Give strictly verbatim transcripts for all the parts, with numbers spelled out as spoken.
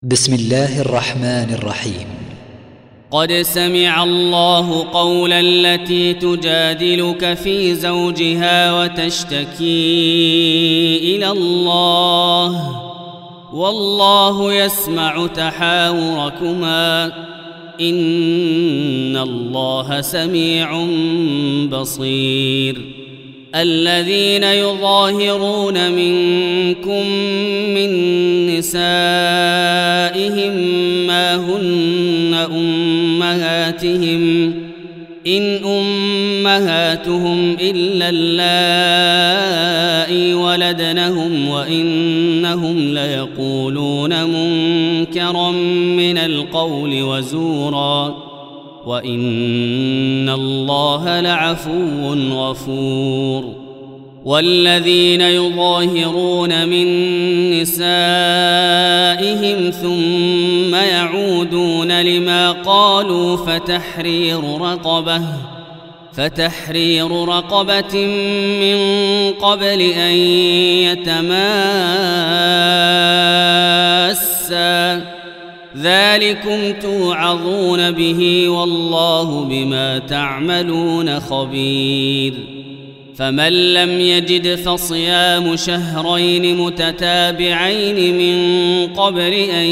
بسم الله الرحمن الرحيم. قد سمع الله قول التي تجادلك في زوجها وتشتكي إلى الله والله يسمع تحاوركما إن الله سميع بصير. الذين يظاهرون منكم من نسائهم ما هن أمهاتهم إن أمهاتهم إلا اللائي ولدنهم وإنهم ليقولون منكرا من القول وزورا وإن الله لعفو غفور. والذين يظاهرون من نسائهم ثم يعودون لما قالوا فتحرير رقبة فتحرير رقبة من قبل أن يتماسا ذلكم توعظون به والله بما تعملون خبير. فمن لم يجد فصيام شهرين متتابعين من قبل أن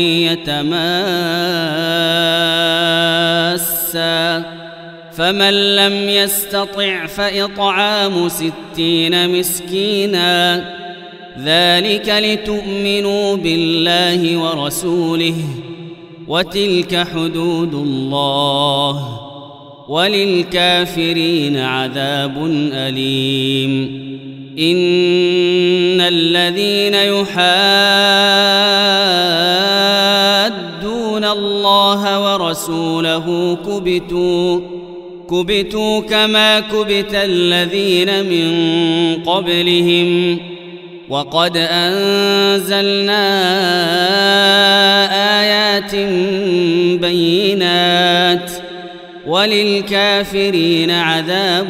يتماسا فمن لم يستطع فإطعام ستين مسكينا ذلك لتؤمنوا بالله ورسوله وتلك حدود الله وللكافرين عذاب أليم. إن الذين يحادون الله ورسوله كبتوا كبتوا كما كبت الذين من قبلهم وقد أنزلنا آيات بينات وللكافرين عذاب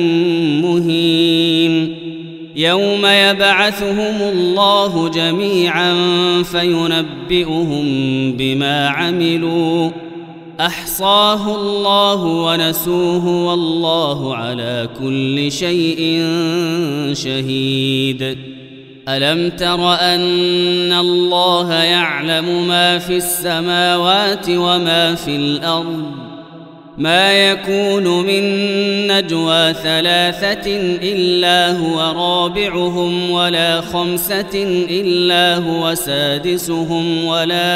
مهين. يوم يبعثهم الله جميعا فينبئهم بما عملوا أحصاه الله ونسوه والله على كل شيء شهيد. ألم تر أن الله يعلم ما في السماوات وما في الأرض ما يكون من نجوى ثلاثة إلا هو رابعهم ولا خمسة إلا هو سادسهم ولا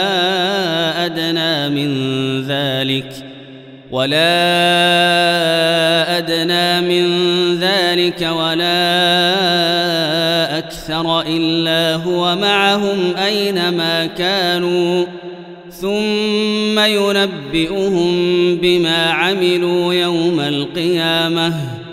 أدنى من ذلك ولا أدنى من ذلك ولا أكثر إلا هو معهم أينما كانوا ثم ينبئهم بما عملوا يوم القيامة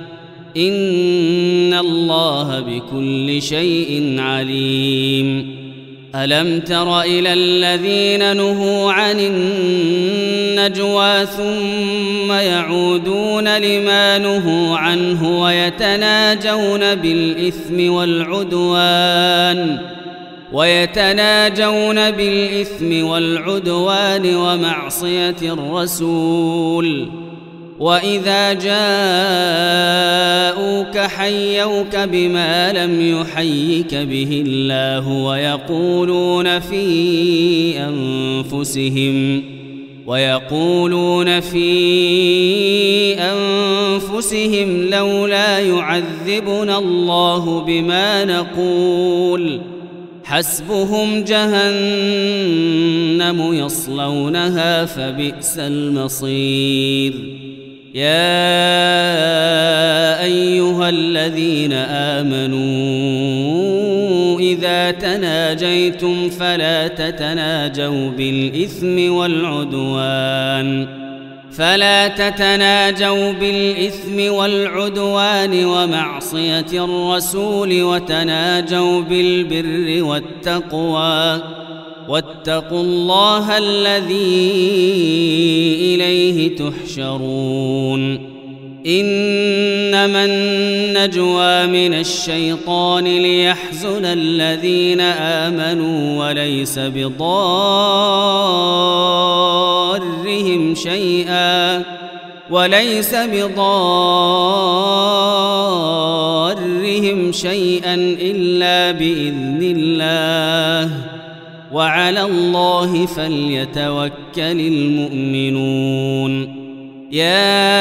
إن الله بكل شيء عليم. ألم تر إلى الذين نهوا عن النجوى ثم يعودون لما نهوا عنه ويتناجون بالإثم والعدوان ويتناجون بالإثم والعدوان ومعصية الرسول وإذا جاءوك حيوك بما لم يحيك به الله ويقولون في أنفسهم ويقولون في أنفسهم لولا يعذبنا الله بما نقول حسبهم جهنم يصلونها فبئس المصير. يا أيها الذين آمنوا إذا تناجيتم فلا تتناجوا بالإثم والعدوان فلا تتناجوا بالإثم والعدوان ومعصية الرسول وتناجوا بالبر والتقوى واتقوا الله الذي إليه تحشرون. إنما النجوى من الشيطان ليحزن الذين آمنوا وليس بضارهم شيئا وليس بضارهم شيئا إلا بإذن الله وعلى الله فليتوكل المؤمنون. يا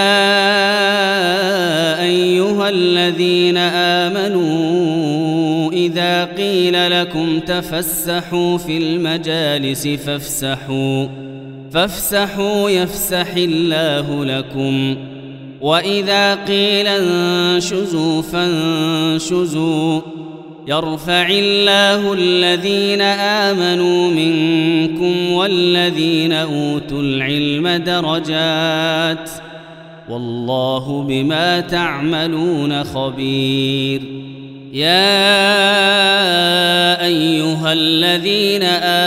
أيها الذين آمنوا إذا قيل لكم تفسحوا في المجالس فافسحوا فافسحوا يفسح الله لكم وإذا قيل انشزوا فانشزوا يرفع الله الذين آمنوا منكم والذين أوتوا العلم درجات والله بما تعملون خبير. يا أيها الذين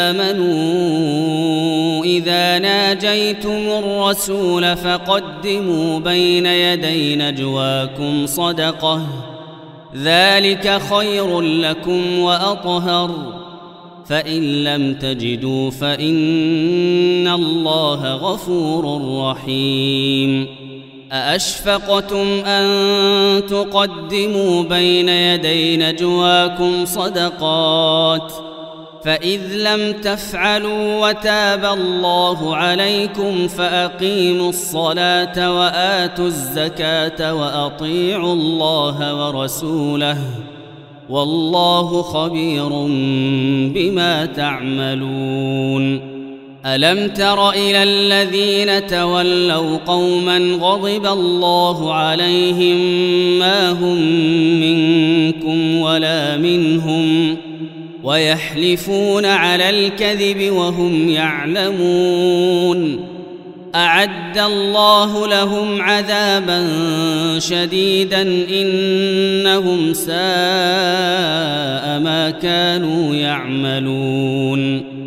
آمنوا إذا ناجيتم الرسول فقدموا بين يدي نجواكم صدقة ذلك خير لكم وأطهر فإن لم تجدوا فإن الله غفور رحيم. أأشفقتم أن تقدموا بين يدي نجواكم صدقات فإذ لم تفعلوا وتاب الله عليكم فأقيموا الصلاة وآتوا الزكاة وأطيعوا الله ورسوله والله خبير بما تعملون. ألم تر إلى الذين تولوا قوما غضب الله عليهم ما هم منكم ولا منهم ويحلفون على الكذب وهم يعلمون أعد الله لهم عذابا شديدا إنهم ساء ما كانوا يعملون.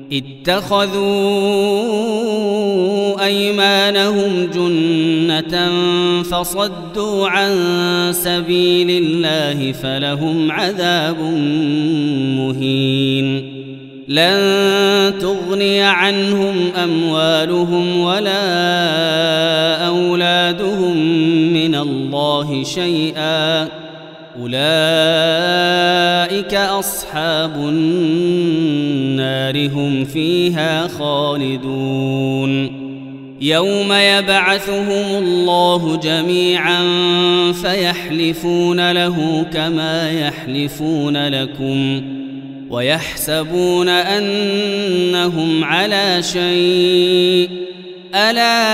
اتخذوا أيمانهم جنة فصدوا عن سبيل الله فلهم عذاب مهين. لن تغني عنهم أموالهم ولا أولادهم من الله شيئا أولئك أصحاب النار هم فيها خالدون. يوم يبعثهم الله جميعا فيحلفون له كما يحلفون لكم ويحسبون أنهم على شيء ألا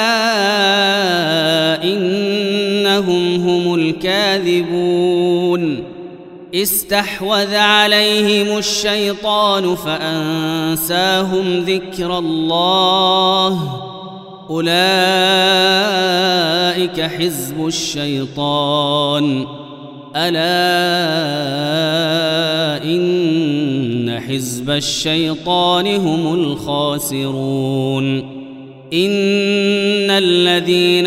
إنهم هم الكاذبون. استحوذ عليهم الشيطان فأنساهم ذكر الله أولئك حزب الشيطان ألا إن حزب الشيطان هم الخاسرون. إن الذين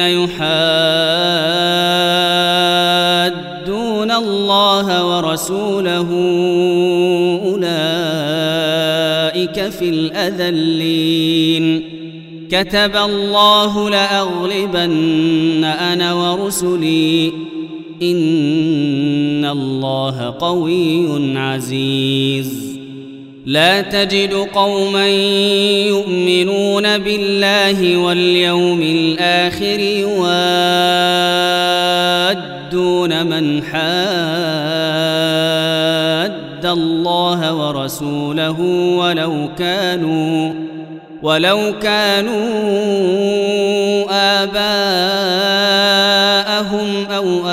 يحادون الله ورسوله أولئك في الأذلين. كتب الله لأغلبن أنا ورسلي إن الله قوي عزيز. لا تجد قوما يؤمنون بالله واليوم الآخر يوادون من حاد الله ورسوله ولو كانوا ولو كانوا آباءهم أو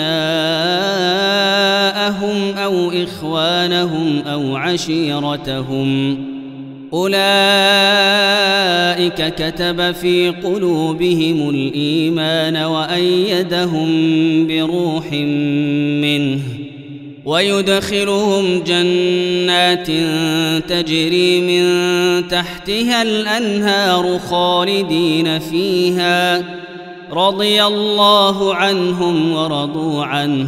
أبناءهم أو إخوانهم أو عشيرتهم أولئك كتب في قلوبهم الإيمان وأيدهم بروح منه ويدخلهم جنات تجري من تحتها الأنهار خالدين فيها رضي الله عنهم ورضوا عنه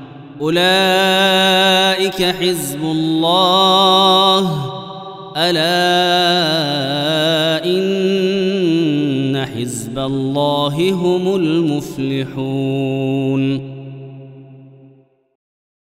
أولئك حزب الله ألا إن حزب الله هم المفلحون